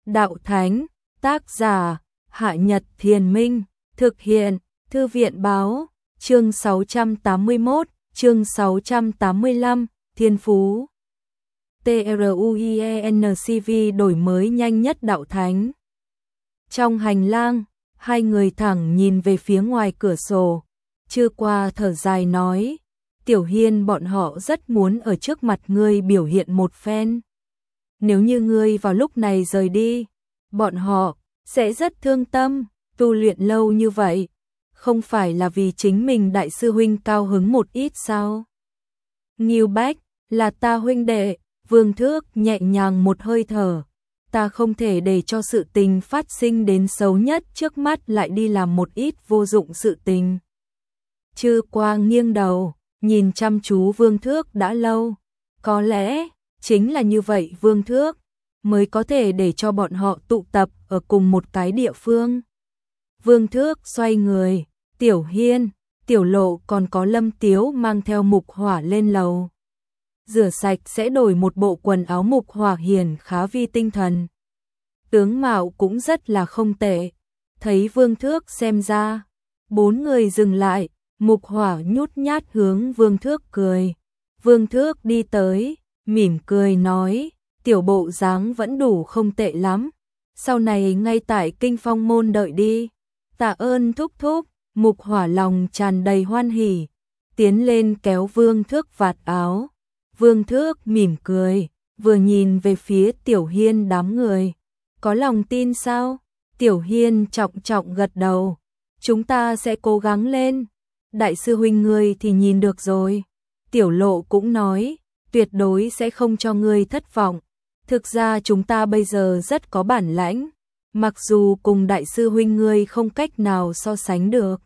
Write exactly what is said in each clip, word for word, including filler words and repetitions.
Đạo Thánh, tác giả, Hạ Nhật Thiền Minh, thực hiện, Thư viện Báo, chương sáu trăm tám mươi mốt, chương sáu trăm tám mươi lăm, Thiên Phú. TRUIENCV đổi mới nhanh nhất Đạo Thánh. Trong hành lang, hai người thẳng nhìn về phía ngoài cửa sổ, Trư Qua thở dài nói, Tiểu Hiên bọn họ rất muốn ở trước mặt ngươi biểu hiện một phen. Nếu như ngươi vào lúc này rời đi, bọn họ sẽ rất thương tâm, tu luyện lâu như vậy, không phải là vì chính mình đại sư huynh cao hứng một ít sao? Ngưu Bách, là ta huynh đệ, Vương Thước nhẹ nhàng một hơi thở, ta không thể để cho sự tình phát sinh đến xấu nhất trước mắt lại đi làm một ít vô dụng sự tình. Trư Qua nghiêng đầu, nhìn chăm chú Vương Thước đã lâu, có lẽ chính là như vậy Vương Thước mới có thể để cho bọn họ tụ tập ở cùng một cái địa phương. Vương Thước xoay người, Tiểu Hiên, Tiểu Lộ còn có Lâm Tiếu mang theo Mục Hỏa lên lầu. Rửa sạch sẽ đổi một bộ quần áo Mục Hỏa hiển khá vi tinh thần. Tướng mạo cũng rất là không tệ. Thấy Vương Thước xem ra, bốn người dừng lại, Mục Hỏa nhút nhát hướng Vương Thước cười. Vương Thước đi tới, mỉm cười nói, tiểu bộ dáng vẫn đủ không tệ lắm. Sau này ngay tại Kinh Phong môn đợi đi. Tạ ơn thúc thúc. Mục Hỏa lòng tràn đầy hoan hỉ, tiến lên kéo Vương Thước vạt áo. Vương Thước mỉm cười, vừa nhìn về phía Tiểu Hiên đám người. Có lòng tin sao? Tiểu Hiên trọng trọng gật đầu. Chúng ta sẽ cố gắng lên. Đại sư huynh ngươi thì nhìn được rồi. Tiểu Lộ cũng nói, tuyệt đối sẽ không cho ngươi thất vọng. Thực ra chúng ta bây giờ rất có bản lãnh, mặc dù cùng đại sư huynh ngươi không cách nào so sánh được.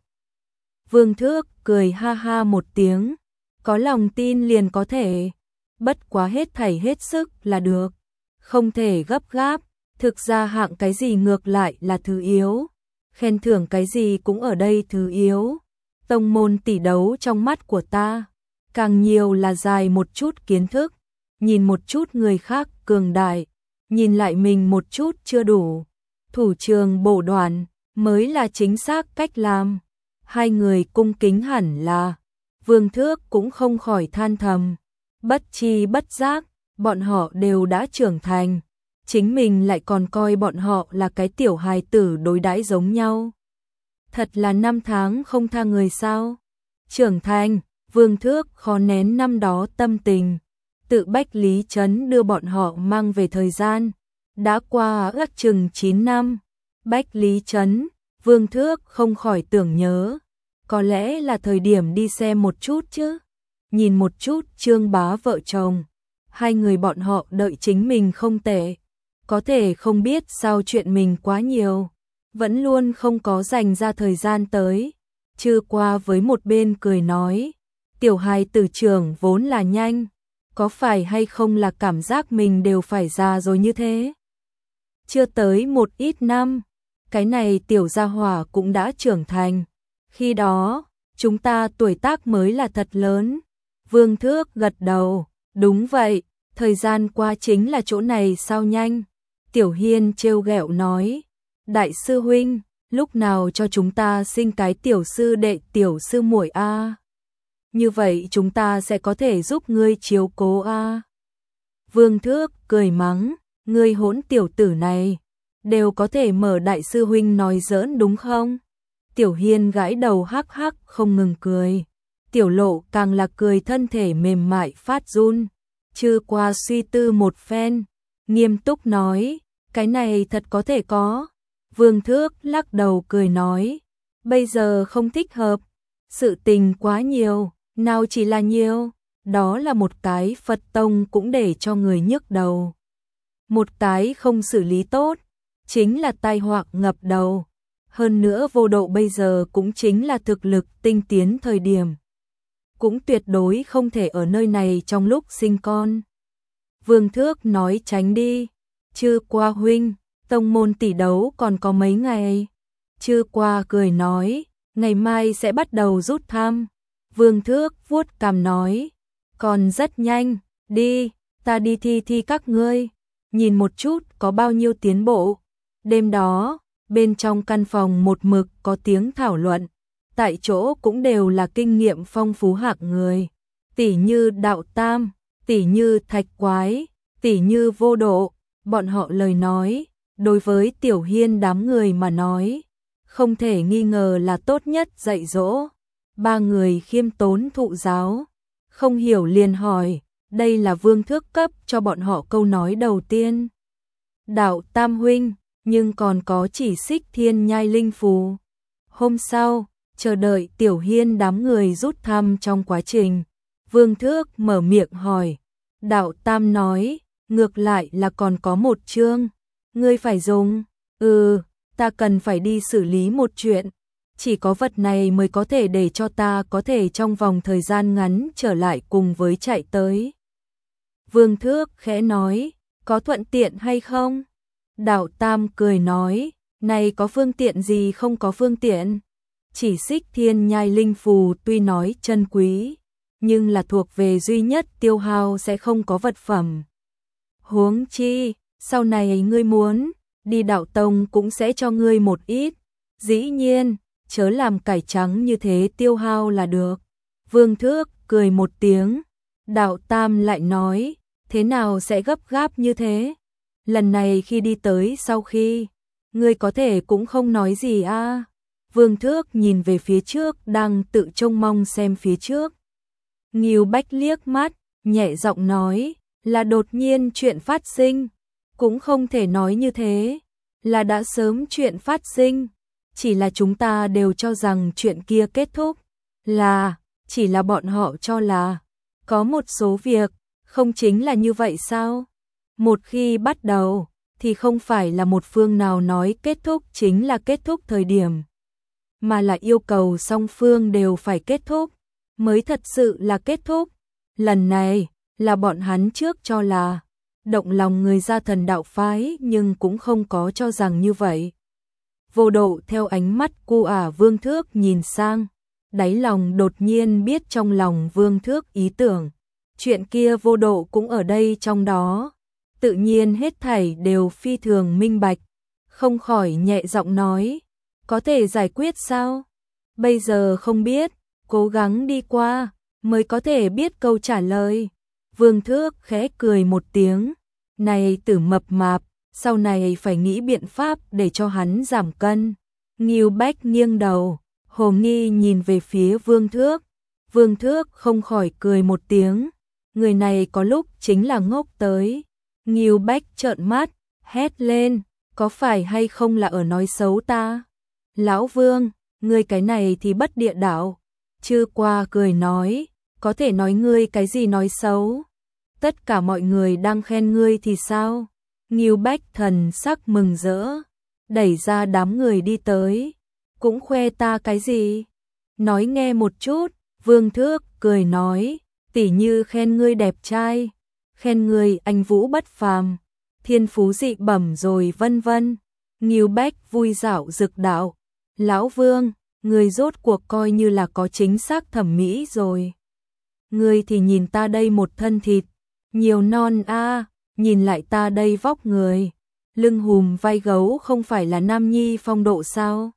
Vương Thước cười ha ha một tiếng, có lòng tin liền có thể, bất quá hết thảy hết sức là được, không thể gấp gáp, thực ra hạng cái gì ngược lại là thứ yếu, khen thưởng cái gì cũng ở đây thứ yếu. Tông môn tỷ đấu trong mắt của ta, càng nhiều là dài một chút kiến thức, nhìn một chút người khác cường đại, nhìn lại mình một chút chưa đủ, thủ trường bổ đoạn mới là chính xác cách làm. Hai người cung kính hẳn là, Vương Thước cũng không khỏi than thầm, bất chi bất giác, bọn họ đều đã trưởng thành, chính mình lại còn coi bọn họ là cái tiểu hài tử đối đãi giống nhau. Thật là năm tháng không tha người sao? Trưởng thành, Vương Thước khó nén năm đó tâm tình, tự Bách Lý Trấn đưa bọn họ mang về thời gian, đã qua ước chừng chín năm, Bách Lý Trấn, Vương Thước không khỏi tưởng nhớ, có lẽ là thời điểm đi xem một chút chứ. Nhìn một chút Trương Bá vợ chồng, hai người bọn họ đợi chính mình không tệ, có thể không biết sao chuyện mình quá nhiều, vẫn luôn không có dành ra thời gian tới. Trư Qua với một bên cười nói, tiểu hài tử trưởng vốn là nhanh, có phải hay không là cảm giác mình đều phải già rồi như thế? Chưa tới một ít năm, cái này tiểu gia hỏa cũng đã trưởng thành. Khi đó, chúng ta tuổi tác mới là thật lớn. Vương Thước gật đầu, đúng vậy, thời gian qua chính là chỗ này sao nhanh. Tiểu Hiên trêu ghẹo nói, đại sư huynh, lúc nào cho chúng ta sinh cái tiểu sư đệ tiểu sư muội a? Như vậy chúng ta sẽ có thể giúp ngươi chiếu cố a. Vương Thước cười mắng, ngươi hỗn tiểu tử này, đều có thể mở đại sư huynh nói giỡn đúng không? Tiểu Hiên gãi đầu hắc hắc không ngừng cười. Tiểu Lộ càng là cười thân thể mềm mại phát run. Trư Qua suy tư một phen, nghiêm túc nói, cái này thật có thể có. Vương Thước lắc đầu cười nói, bây giờ không thích hợp, sự tình quá nhiều, nào chỉ là nhiều, đó là một cái Phật tông cũng để cho người nhức đầu. Một cái không xử lý tốt, chính là tai họa ngập đầu. Hơn nữa vô độ bây giờ cũng chính là thực lực tinh tiến thời điểm. Cũng tuyệt đối không thể ở nơi này trong lúc sinh con. Vương Thước nói tránh đi. Trư Qua huynh, tông môn tỷ đấu còn có mấy ngày. Trư Qua cười nói, ngày mai sẽ bắt đầu rút thăm. Vương Thước vuốt cằm nói, còn rất nhanh, đi, ta đi thi thi các ngươi. nhìn một chút có bao nhiêu tiến bộ. Đêm đó, bên trong căn phòng một mực có tiếng thảo luận, tại chỗ cũng đều là kinh nghiệm phong phú hạng người, tỉ như Đạo Tam, tỉ như Thạch Quái, tỉ như Vô Độ, bọn họ lời nói, đối với Tiểu Hiên đám người mà nói, không thể nghi ngờ là tốt nhất dạy dỗ. Ba người khiêm tốn thụ giáo, không hiểu liền hỏi, đây là Vương Thước cấp cho bọn họ câu nói đầu tiên. Đạo Tam huynh, nhưng còn có chỉ xích thiên nhai linh phù. Hôm sau, chờ đợi Tiểu Hiên đám người rút thăm trong quá trình, Vương Thước mở miệng hỏi. Đạo Tam nói, ngược lại là còn có một chương, ngươi phải dùng. Ừ, ta cần phải đi xử lý một chuyện, chỉ có vật này mới có thể để cho ta có thể trong vòng thời gian ngắn trở lại cùng với chạy tới. Vương Thước khẽ nói, có thuận tiện hay không? Đạo Tam cười nói, này có phương tiện gì không có phương tiện? Chỉ xích thiên nhai linh phù tuy nói chân quý, nhưng là thuộc về duy nhất tiêu hao sẽ không có vật phẩm. Huống chi, sau này ngươi muốn đi đạo tông cũng sẽ cho ngươi một ít, dĩ nhiên, chớ làm cải trắng như thế tiêu hao là được. Vương Thước cười một tiếng, Đạo Tam lại nói, thế nào sẽ gấp gáp như thế? Lần này khi đi tới sau khi, ngươi có thể cũng không nói gì a. À? Vương Thước nhìn về phía trước đang tự trông mong xem phía trước. Ngưu Bách liếc mắt, nhẹ giọng nói, là đột nhiên chuyện phát sinh, cũng không thể nói như thế, là đã sớm chuyện phát sinh, chỉ là chúng ta đều cho rằng chuyện kia kết thúc, là, chỉ là bọn họ cho là, có một số việc, không chính là như vậy sao? Một khi bắt đầu, thì không phải là một phương nào nói kết thúc chính là kết thúc thời điểm, mà là yêu cầu song phương đều phải kết thúc, mới thật sự là kết thúc. Lần này, là bọn hắn trước cho là, động lòng người Gia Thần đạo phái nhưng cũng không có cho rằng như vậy. Vô Độ theo ánh mắt cu ả Vương Thước nhìn sang, đáy lòng đột nhiên biết trong lòng Vương Thước ý tưởng. Chuyện kia Vô Độ cũng ở đây trong đó, tự nhiên hết thảy đều phi thường minh bạch, không khỏi nhẹ giọng nói, có thể giải quyết sao? Bây giờ không biết, cố gắng đi qua, mới có thể biết câu trả lời. Vương Thước khẽ cười một tiếng, này Tử mập mạp, sau này phải nghĩ biện pháp để cho hắn giảm cân. Ngưu Bách nghiêng đầu, hồ nghi nhìn về phía Vương Thước. Vương Thước không khỏi cười một tiếng, người này có lúc chính là ngốc tới. Ngưu Bách trợn mắt, hét lên, có phải hay không là ở nói xấu ta? Lão Vương, ngươi cái này thì bất địa đạo. Chư Qua cười nói, có thể nói ngươi cái gì nói xấu? Tất cả mọi người đang khen ngươi thì sao? Ngưu Bách thần sắc mừng rỡ, đẩy ra đám người đi tới, cũng khoe ta cái gì? Nói nghe một chút. Vương Thước cười nói, tỉ như khen ngươi đẹp trai, khen ngươi anh vũ bất phàm, thiên phú dị bẩm rồi vân vân. Ngưu Bách vui dạo rực đạo, Lão Vương, ngươi rốt cuộc coi như là có chính xác thẩm mỹ rồi. Ngươi thì nhìn ta đây một thân thịt, nhiều non a, à, nhìn lại ta đây vóc người, lưng hùm vai gấu không phải là nam nhi phong độ sao?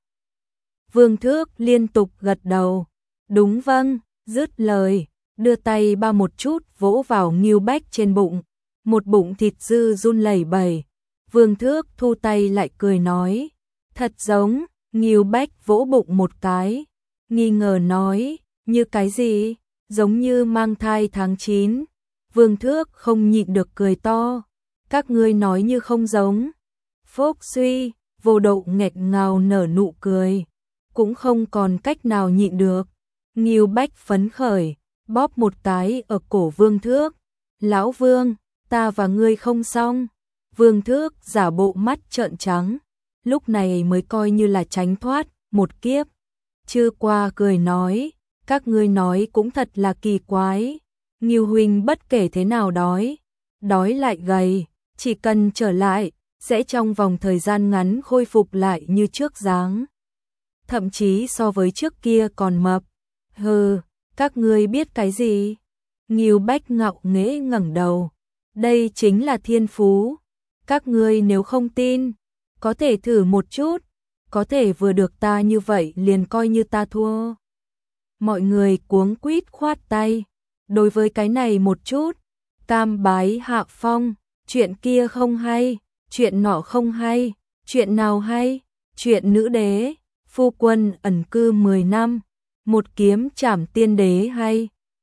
Vương Thước liên tục gật đầu, đúng vâng, dứt lời, đưa tay ba một chút vỗ vào Ngưu Bách trên bụng, một bụng thịt dư run lẩy bẩy. Vương Thước thu tay lại cười nói, thật giống. Ngưu Bách vỗ bụng một cái, nghi ngờ nói, như cái gì? Giống như mang thai tháng chín. Vương Thước không nhịn được cười to, các ngươi nói như không giống. Phốc suy, Vô Độ nghẹt ngào nở nụ cười, cũng không còn cách nào nhịn được. Ngưu Bách phấn khởi, bóp một cái ở cổ Vương Thước. Lão Vương, ta và ngươi không xong. Vương Thước giả bộ mắt trợn trắng, lúc này mới coi như là tránh thoát một kiếp. Chư Qua cười nói, các ngươi nói cũng thật là kỳ quái. Ngưu huynh bất kể thế nào đói, đói lại gầy, chỉ cần trở lại, sẽ trong vòng thời gian ngắn khôi phục lại như trước dáng. Thậm chí so với trước kia còn mập. Hừ, các ngươi biết cái gì? Ngưu Bách ngạo nghễ ngẩng đầu, đây chính là thiên phú. Các ngươi nếu không tin, có thể thử một chút, có thể vừa được ta như vậy liền coi như ta thua. Mọi người cuống quýt khoát tay, đối với cái này một chút, tam bái hạ phong, chuyện kia không hay, chuyện nọ không hay, chuyện nào hay, chuyện nữ đế, phu quân ẩn cư mười năm, một kiếm trảm tiên đế hay.